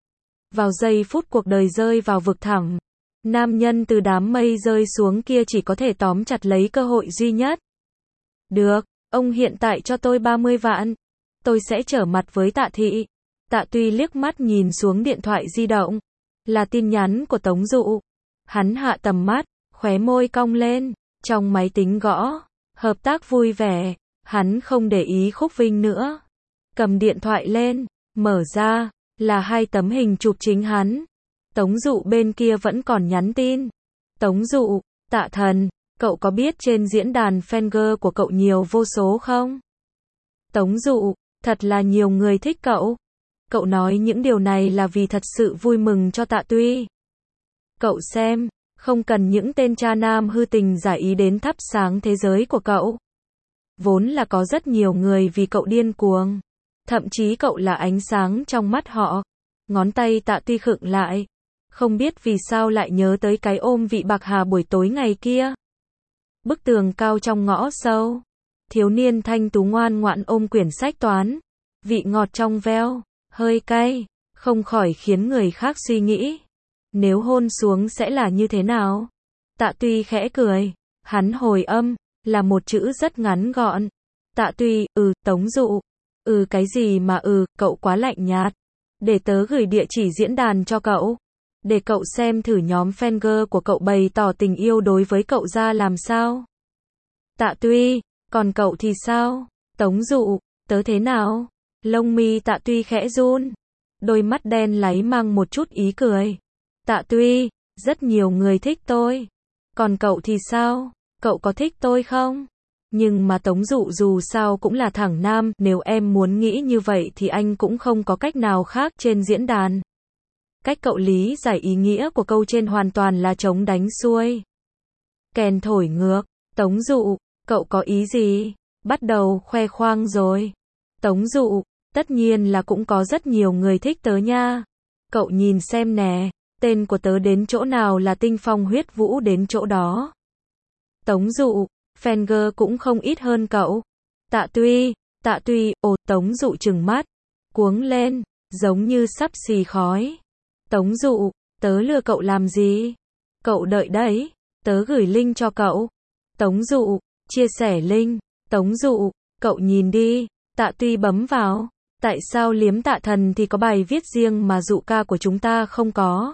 Vào giây phút cuộc đời rơi vào vực thẳm, nam nhân từ đám mây rơi xuống kia chỉ có thể tóm chặt lấy cơ hội duy nhất. Được, ông hiện tại cho tôi ba mươi vạn. Tôi sẽ trở mặt với Tạ Thị. Tạ Tuy liếc mắt nhìn xuống điện thoại di động. Là tin nhắn của Tống Dụ. Hắn hạ tầm mắt, khóe môi cong lên. Trong máy tính gõ. Hợp tác vui vẻ. Hắn không để ý Khúc Vinh nữa. Cầm điện thoại lên. Mở ra. Là hai tấm hình chụp chính hắn. Tống Dụ bên kia vẫn còn nhắn tin. Tống Dụ, Tạ Thần, cậu có biết trên diễn đàn Fanger của cậu nhiều vô số không? Tống Dụ, thật là nhiều người thích cậu. Cậu nói những điều này là vì thật sự vui mừng cho Tạ Tuy. Cậu xem, không cần những tên cha nam hư tình giả ý đến thắp sáng thế giới của cậu. Vốn là có rất nhiều người vì cậu điên cuồng. Thậm chí cậu là ánh sáng trong mắt họ. Ngón tay Tạ Tuy khựng lại. Không biết vì sao lại nhớ tới cái ôm vị bạc hà buổi tối ngày kia. Bức tường cao trong ngõ sâu. Thiếu niên thanh tú ngoan ngoãn ôm quyển sách toán. Vị ngọt trong veo, hơi cay, không khỏi khiến người khác suy nghĩ. Nếu hôn xuống sẽ là như thế nào? Tạ Tuy khẽ cười. Hắn hồi âm, là một chữ rất ngắn gọn. Tạ Tuy, ừ, Tống Dụ. Ừ cái gì mà ừ, cậu quá lạnh nhạt. Để tớ gửi địa chỉ diễn đàn cho cậu. Để cậu xem thử nhóm Fanger của cậu bày tỏ tình yêu đối với cậu ra làm sao. Tạ Tuy, còn cậu thì sao? Tống Dụ, tớ thế nào? Lông mi Tạ Tuy khẽ run. Đôi mắt đen láy mang một chút ý cười. Tạ Tuy, rất nhiều người thích tôi. Còn cậu thì sao? Cậu có thích tôi không? Nhưng mà Tống Dụ dù sao cũng là thẳng nam, nếu em muốn nghĩ như vậy thì anh cũng không có cách nào khác trên diễn đàn. Cách cậu lý giải ý nghĩa của câu trên hoàn toàn là chống đánh xuôi. Kèn thổi ngược. Tống Dụ, cậu có ý gì? Bắt đầu khoe khoang rồi. Tống Dụ, Tất nhiên là cũng có rất nhiều người thích tớ nha. Cậu nhìn xem nè, tên của tớ đến chỗ nào là tinh phong huyết vũ đến chỗ đó. Tống Dụ, fan cũng không ít hơn cậu. Tạ Tuy, Tạ Tuy, ồ, Tống Dụ trừng mắt, cuống lên, giống như sắp xì khói. Tống Dụ, tớ lừa cậu làm gì? Cậu đợi đấy, tớ gửi link cho cậu. Tống Dụ, chia sẻ link. Tống Dụ, cậu nhìn đi. Tạ Tuy bấm vào. Tại sao Liếm Tạ Thần thì có bài viết riêng mà Dụ ca của chúng ta không có?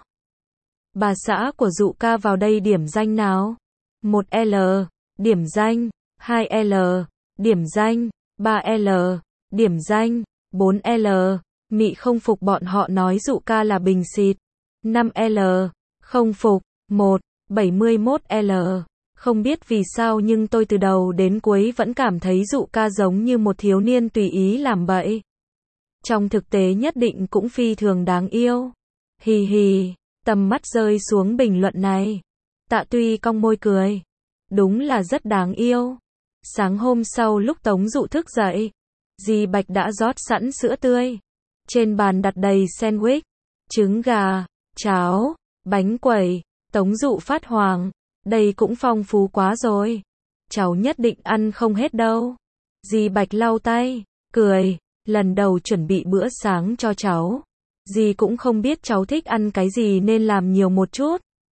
Bà xã của Dụ ca vào đây điểm danh nào. một L, điểm danh. hai L, điểm danh. ba L, điểm danh. bốn L, Mị không phục bọn họ nói Dụ ca là bình xịt. năm L, không phục. một, bảy mươi mốt L, không biết vì sao nhưng tôi từ đầu đến cuối vẫn cảm thấy Dụ ca giống như một thiếu niên tùy ý làm bậy. Trong thực tế nhất định cũng phi thường đáng yêu. Hì hì, tầm mắt rơi xuống bình luận này. Tạ Tuy cong môi cười. Đúng là rất đáng yêu. Sáng hôm sau lúc Tống Dụ thức dậy, dì Bạch đã rót sẵn sữa tươi. Trên bàn đặt đầy sandwich, trứng gà, cháo, bánh quẩy. Tống Dụ phát hoảng. Đây cũng phong phú quá rồi. Cháu nhất định ăn không hết đâu. Dì Bạch lau tay, cười. Lần đầu chuẩn bị bữa sáng cho cháu. Dì cũng không biết cháu thích ăn cái gì nên làm nhiều một chút.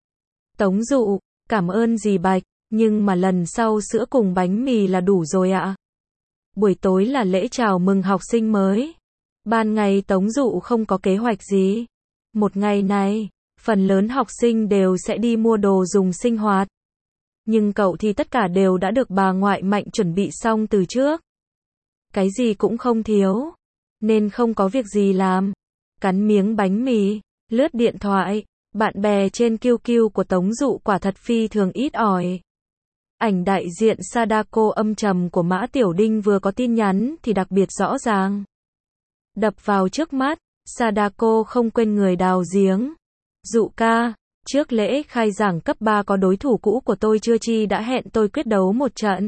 Tống Dụ, cảm ơn dì Bạch, nhưng mà lần sau sữa cùng bánh mì là đủ rồi ạ. Buổi tối là lễ chào mừng học sinh mới. Ban ngày Tống Dụ không có kế hoạch gì. Một ngày này, phần lớn học sinh đều sẽ đi mua đồ dùng sinh hoạt. Nhưng cậu thì tất cả đều đã được bà ngoại Mạnh chuẩn bị xong từ trước. Cái gì cũng không thiếu, nên không có việc gì làm. Cắn miếng bánh mì, lướt điện thoại, bạn bè trên Q Q của Tống Dụ quả thật phi thường ít ỏi. Ảnh đại diện Sadako âm trầm của Mã Tiểu Đinh vừa có tin nhắn thì đặc biệt rõ ràng. Đập vào trước mắt, Sadako không quên người đào giếng. Dụ ca, trước lễ khai giảng cấp ba có đối thủ cũ của tôi chưa chi đã hẹn tôi quyết đấu một trận.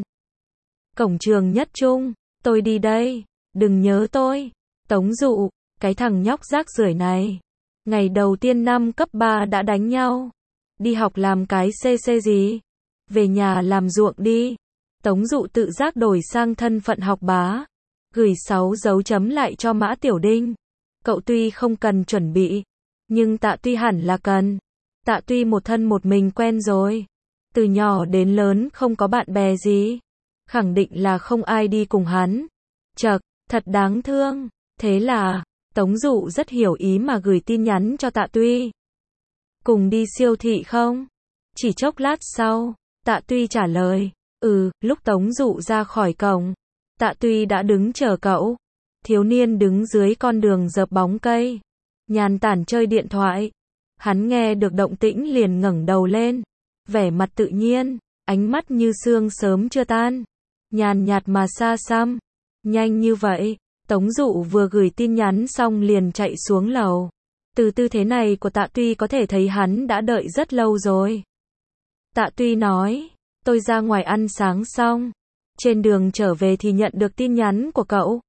Cổng trường Nhất Trung, tôi đi đây, đừng nhớ tôi. Tống Dụ, cái thằng nhóc rác rưởi này. Ngày đầu tiên năm cấp ba đã đánh nhau. Đi học làm cái xê xê gì? Về nhà làm ruộng đi. Tống Dụ tự giác đổi sang thân phận học bá. Gửi sáu dấu chấm lại cho Mã Tiểu Đinh. Cậu tuy không cần chuẩn bị, nhưng Tạ Tuy hẳn là cần. Tạ Tuy một thân một mình quen rồi. Từ nhỏ đến lớn không có bạn bè gì. Khẳng định là không ai đi cùng hắn. Chậc, thật đáng thương. Thế là, Tống Dụ rất hiểu ý mà gửi tin nhắn cho Tạ Tuy. Cùng đi siêu thị không? Chỉ chốc lát sau, Tạ Tuy trả lời. Ừ, lúc Tống Dụ ra khỏi cổng, Tạ Tuy đã đứng chờ cậu. Thiếu niên đứng dưới con đường dợp bóng cây, nhàn tản chơi điện thoại. Hắn nghe được động tĩnh liền ngẩng đầu lên. Vẻ mặt tự nhiên, ánh mắt như sương sớm chưa tan. Nhàn nhạt mà xa xăm. Nhanh như vậy, Tống Dụ vừa gửi tin nhắn xong liền chạy xuống lầu. Từ tư thế này của Tạ Tuy có thể thấy hắn đã đợi rất lâu rồi. Tạ Tuy nói, tôi ra ngoài ăn sáng xong. Trên đường trở về thì nhận được tin nhắn của cậu.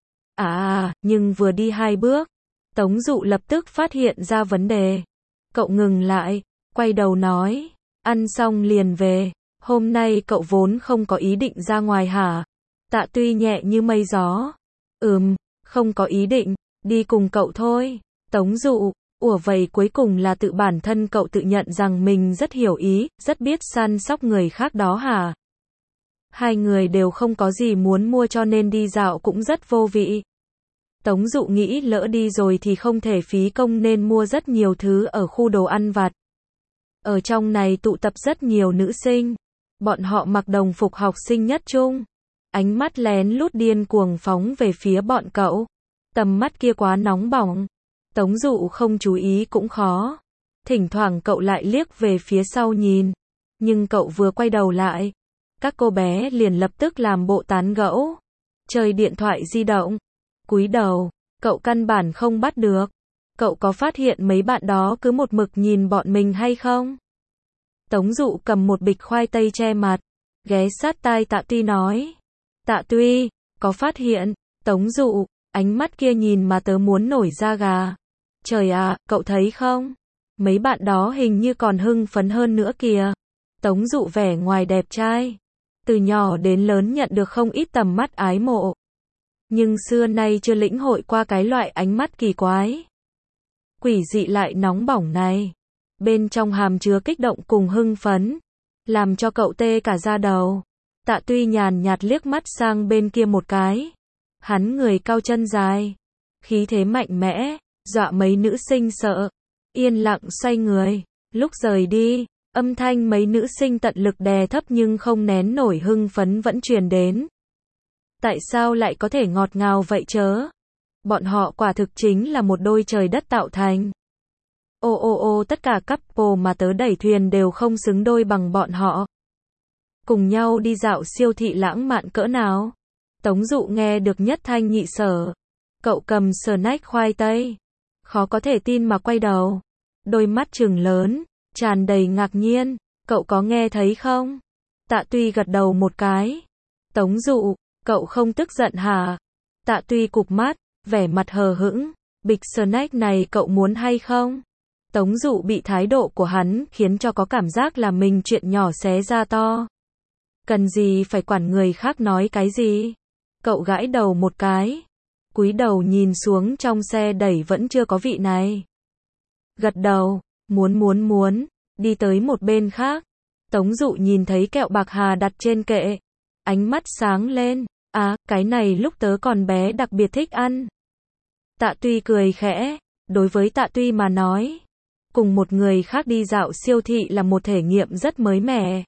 À, nhưng vừa đi hai bước, Tống Dụ lập tức phát hiện ra vấn đề. Cậu ngừng lại, quay đầu nói, ăn xong liền về. Hôm nay cậu vốn không có ý định ra ngoài hả? Tạ Tuy nhẹ như mây gió. Ừm, không có ý định, đi cùng cậu thôi. Tống Dụ, ủa vậy cuối cùng là tự bản thân cậu tự nhận rằng mình rất hiểu ý, rất biết săn sóc người khác đó hả? Hai người đều không có gì muốn mua cho nên đi dạo cũng rất vô vị. Tống Dụ nghĩ lỡ đi rồi thì không thể phí công nên mua rất nhiều thứ ở khu đồ ăn vặt. Ở trong này tụ tập rất nhiều nữ sinh. Bọn họ mặc đồng phục học sinh Nhất Trung. Ánh mắt lén lút điên cuồng phóng về phía bọn cậu. Tầm mắt kia quá nóng bỏng. Tống Dụ không chú ý cũng khó. Thỉnh thoảng cậu lại liếc về phía sau nhìn. Nhưng cậu vừa quay đầu lại, các cô bé liền lập tức làm bộ tán gẫu, chơi điện thoại di động. Cúi đầu, cậu căn bản không bắt được. Cậu có phát hiện mấy bạn đó cứ một mực nhìn bọn mình hay không? Tống Dụ cầm một bịch khoai tây che mặt, ghé sát tai Tạ Tuy nói. Tạ Tuy, có phát hiện? Tống Dụ, Ánh mắt kia nhìn mà tớ muốn nổi da gà. Trời ạ, cậu thấy không? Mấy bạn đó hình như còn hưng phấn hơn nữa kìa. Tống Dụ vẻ ngoài đẹp trai. Từ nhỏ đến lớn nhận được không ít tầm mắt ái mộ. Nhưng xưa nay chưa lĩnh hội qua cái loại ánh mắt kỳ quái, quỷ dị lại nóng bỏng này. Bên trong hàm chứa kích động cùng hưng phấn, làm cho cậu tê cả da đầu. Tạ Tuy nhàn nhạt liếc mắt sang bên kia một cái. Hắn người cao chân dài, khí thế mạnh mẽ, dọa mấy nữ sinh sợ. Yên lặng xoay người, lúc rời đi, âm thanh mấy nữ sinh tận lực đè thấp nhưng không nén nổi hưng phấn vẫn truyền đến. Tại sao lại có thể ngọt ngào vậy chớ? Bọn họ quả thực chính là một đôi trời đất tạo thành. Ô ô ô tất cả couple mà tớ đẩy thuyền đều không xứng đôi bằng bọn họ. Cùng nhau đi dạo siêu thị lãng mạn cỡ nào? Tống Dụ nghe được nhất thanh nhị sở. Cậu cầm snack khoai tây. Khó có thể tin mà quay đầu. Đôi mắt trừng lớn, tràn đầy ngạc nhiên. Cậu có nghe thấy không? Tạ Tuy gật đầu một cái. Tống Dụ, cậu không tức giận hả? Tạ Tuy cụp mắt, vẻ mặt hờ hững. Bịch snack này cậu muốn hay không? Tống Dụ bị thái độ của hắn khiến cho có cảm giác là mình chuyện nhỏ xé ra to. Cần gì phải quản người khác nói cái gì? Cậu gãi đầu một cái. Cúi đầu nhìn xuống trong xe đẩy vẫn chưa có vị này. Gật đầu, muốn muốn muốn, đi tới một bên khác. Tống Dụ nhìn thấy kẹo bạc hà đặt trên kệ. Ánh mắt sáng lên. À, cái này lúc tớ còn bé đặc biệt thích ăn. Tạ Tuy cười khẽ. Đối với Tạ Tuy mà nói, cùng một người khác đi dạo siêu thị là một thể nghiệm rất mới mẻ.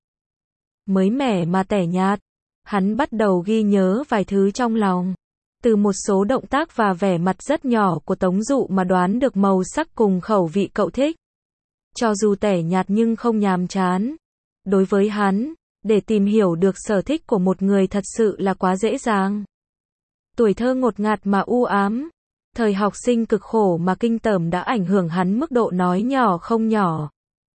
Mới mẻ mà tẻ nhạt. Hắn bắt đầu ghi nhớ vài thứ trong lòng. Từ một số động tác và vẻ mặt rất nhỏ của Tống Dụ mà đoán được màu sắc cùng khẩu vị cậu thích. Cho dù tẻ nhạt nhưng không nhàm chán. Đối với hắn, để tìm hiểu được sở thích của một người thật sự là quá dễ dàng. Tuổi thơ ngột ngạt mà u ám. Thời học sinh cực khổ mà kinh tởm đã ảnh hưởng hắn mức độ nói nhỏ không nhỏ.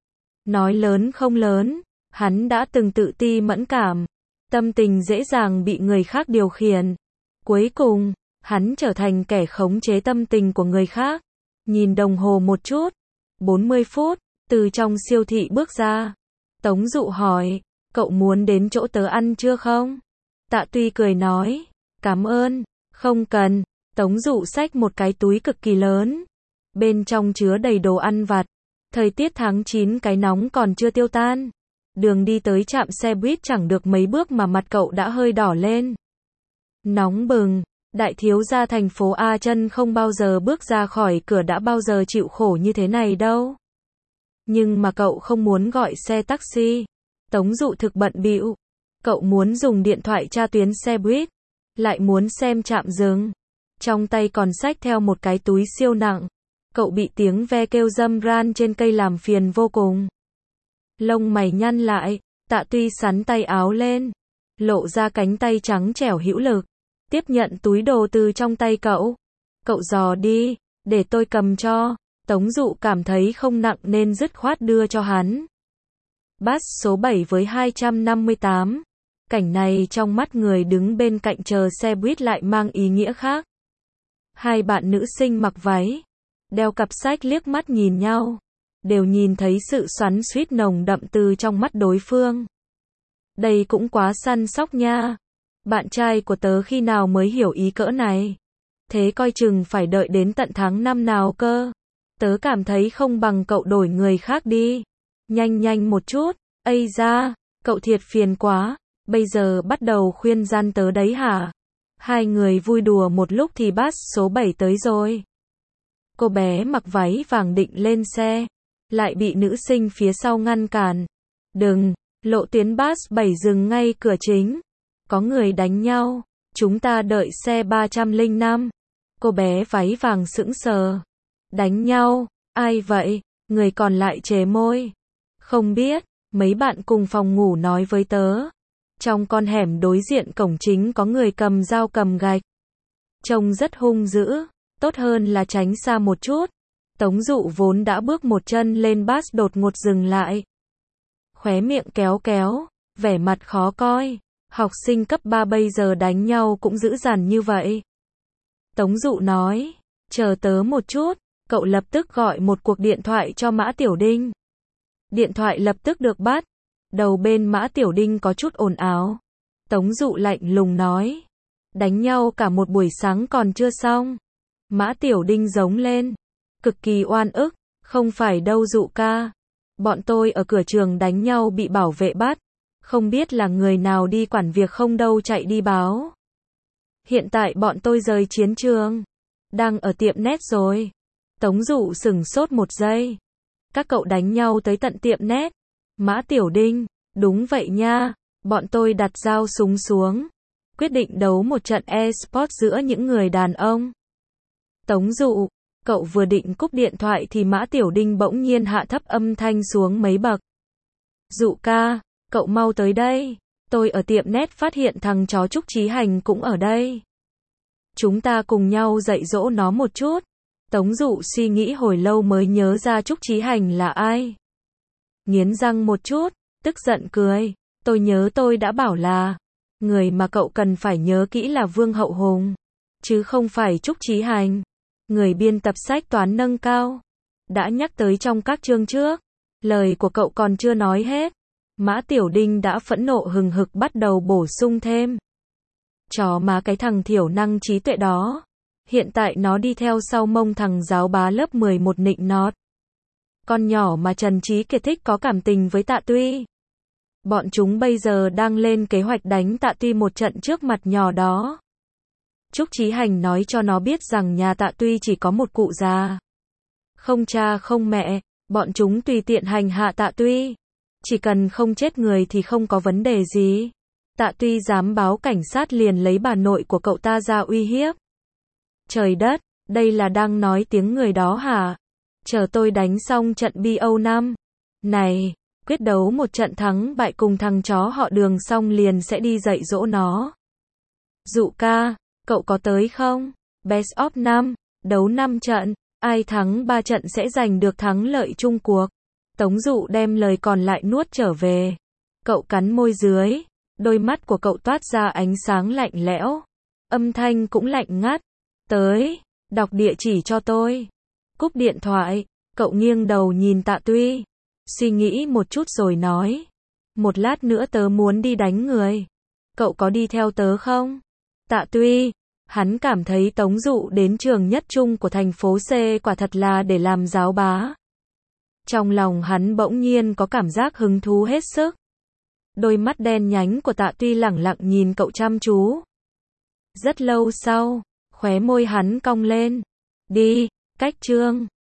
Nói lớn không lớn. Hắn đã từng tự ti mẫn cảm. Tâm tình dễ dàng bị người khác điều khiển. Cuối cùng, hắn trở thành kẻ khống chế tâm tình của người khác. Nhìn đồng hồ một chút. bốn mươi phút, từ trong siêu thị bước ra. Tống Dụ hỏi, cậu muốn đến chỗ tớ ăn chưa không? Tạ Tuy cười nói, cảm ơn, không cần. Tống Dụ xách một cái túi cực kỳ lớn. Bên trong chứa đầy đồ ăn vặt. Thời tiết tháng chín cái nóng còn chưa tiêu tan. Đường đi tới trạm xe buýt chẳng được mấy bước mà mặt cậu đã hơi đỏ lên. Nóng bừng, đại thiếu gia thành phố A Chân không bao giờ bước ra khỏi cửa đã bao giờ chịu khổ như thế này đâu. Nhưng mà cậu không muốn gọi xe taxi. Tống Dụ thực bận bịu. Cậu muốn dùng điện thoại tra tuyến xe buýt. Lại muốn xem trạm dừng. Trong tay còn xách theo một cái túi siêu nặng. Cậu bị tiếng ve kêu râm ran trên cây làm phiền vô cùng. Lông mày nhăn lại, Tạ Tuy sắn tay áo lên, lộ ra cánh tay trắng trẻo hữu lực, tiếp nhận túi đồ từ trong tay cậu. Cậu dò đi, để tôi cầm cho. Tống Dụ cảm thấy không nặng nên dứt khoát đưa cho hắn. Bus số bảy với hai trăm năm mươi tám. Cảnh này trong mắt người đứng bên cạnh chờ xe buýt lại mang ý nghĩa khác. Hai bạn nữ sinh mặc váy, đeo cặp sách liếc mắt nhìn nhau. Đều nhìn thấy sự xoắn xuýt nồng đậm từ trong mắt đối phương. Đây cũng quá săn sóc nha. Bạn trai của tớ khi nào mới hiểu ý cỡ này? Thế coi chừng phải đợi đến tận tháng năm nào cơ. Tớ cảm thấy không bằng cậu đổi người khác đi. Nhanh nhanh một chút. Ây da, cậu thiệt phiền quá. Bây giờ bắt đầu khuyên gian tớ đấy hả? Hai người vui đùa một lúc thì bus số bảy tới rồi. Cô bé mặc váy vàng định lên xe. Lại bị nữ sinh phía sau ngăn cản. Đừng, lộ tuyến bus bảy dừng ngay cửa chính. Có người đánh nhau. Chúng ta đợi xe ba trăm lẻ năm. Cô bé váy vàng sững sờ. Đánh nhau? Ai vậy? Người còn lại trề môi. Không biết, mấy bạn cùng phòng ngủ nói với tớ. Trong con hẻm đối diện cổng chính có người cầm dao cầm gạch. Trông rất hung dữ. Tốt hơn là tránh xa một chút. Tống Dụ vốn đã bước một chân lên bus đột ngột dừng lại. Khóe miệng kéo kéo, vẻ mặt khó coi. Học sinh cấp ba bây giờ đánh nhau cũng dữ dằn như vậy. Tống Dụ nói, chờ tớ một chút, cậu lập tức gọi một cuộc điện thoại cho Mã Tiểu Đinh. Điện thoại lập tức được bắt, đầu bên Mã Tiểu Đinh có chút ồn ào. Tống Dụ lạnh lùng nói, đánh nhau cả một buổi sáng còn chưa xong. Mã Tiểu Đinh giống lên, cực kỳ oan ức, không phải đâu Dụ ca. Bọn tôi ở cửa trường đánh nhau bị bảo vệ bắt, không biết là người nào đi quản việc không đâu chạy đi báo. Hiện tại bọn tôi rời chiến trường, đang ở tiệm net rồi. Tống Dụ sửng sốt một giây. Các cậu đánh nhau tới tận tiệm net. Mã Tiểu Đinh, đúng vậy nha, bọn tôi đặt dao súng xuống, quyết định đấu một trận e-sport giữa những người đàn ông. Tống Dụ, cậu vừa định cúp điện thoại thì Mã Tiểu Đinh bỗng nhiên hạ thấp âm thanh xuống mấy bậc. Dụ ca, cậu mau tới đây, tôi ở tiệm net phát hiện thằng chó Trúc Chí Hành cũng ở đây. Chúng ta cùng nhau dạy dỗ nó một chút. Tống Dụ suy nghĩ hồi lâu mới nhớ ra Trúc Chí Hành là ai. Nghiến răng một chút, tức giận cười, tôi nhớ tôi đã bảo là, người mà cậu cần phải nhớ kỹ là Vương Hậu Hùng, chứ không phải Trúc Chí Hành, người biên tập sách toán nâng cao. Đã nhắc tới trong các chương trước, lời của cậu còn chưa nói hết. Mã Tiểu Đinh đã phẫn nộ hừng hực bắt đầu bổ sung thêm. Chó má cái thằng thiểu năng trí tuệ đó. Hiện tại nó đi theo sau mông thằng giáo bá lớp mười một nịnh nọt. Con nhỏ mà Trần Trí Kiệt thích có cảm tình với Tạ Tuy. Bọn chúng bây giờ đang lên kế hoạch đánh Tạ Tuy một trận trước mặt nhỏ đó. Trúc Chí Hành nói cho nó biết rằng nhà Tạ Tuy chỉ có một cụ già. Không cha không mẹ, bọn chúng tùy tiện hành hạ Tạ Tuy. Chỉ cần không chết người thì không có vấn đề gì. Tạ Tuy dám báo cảnh sát liền lấy bà nội của cậu ta ra uy hiếp. Trời đất, đây là đang nói tiếng người đó hả? Chờ tôi đánh xong trận B O năm. Này, quyết đấu một trận thắng bại cùng thằng chó họ Đường xong liền sẽ đi dạy dỗ nó. Dụ ca, cậu có tới không? Best of năm, đấu năm trận, ai thắng ba trận sẽ giành được thắng lợi chung cuộc. Tống Dụ đem lời còn lại nuốt trở về. Cậu cắn môi dưới, đôi mắt của cậu toát ra ánh sáng lạnh lẽo. Âm thanh cũng lạnh ngắt. Tới, đọc địa chỉ cho tôi. Cúp điện thoại, cậu nghiêng đầu nhìn Tạ Tuy. Suy nghĩ một chút rồi nói. Một lát nữa tớ muốn đi đánh người. Cậu có đi theo tớ không? Tạ Tuy, hắn cảm thấy Tống Dụ đến trường nhất trung của thành phố C quả thật là để làm giáo bá. Trong lòng hắn bỗng nhiên có cảm giác hứng thú hết sức. Đôi mắt đen nhánh của Tạ Tuy lẳng lặng nhìn cậu chăm chú. Rất lâu sau, khóe môi hắn cong lên. Đi, cách chương.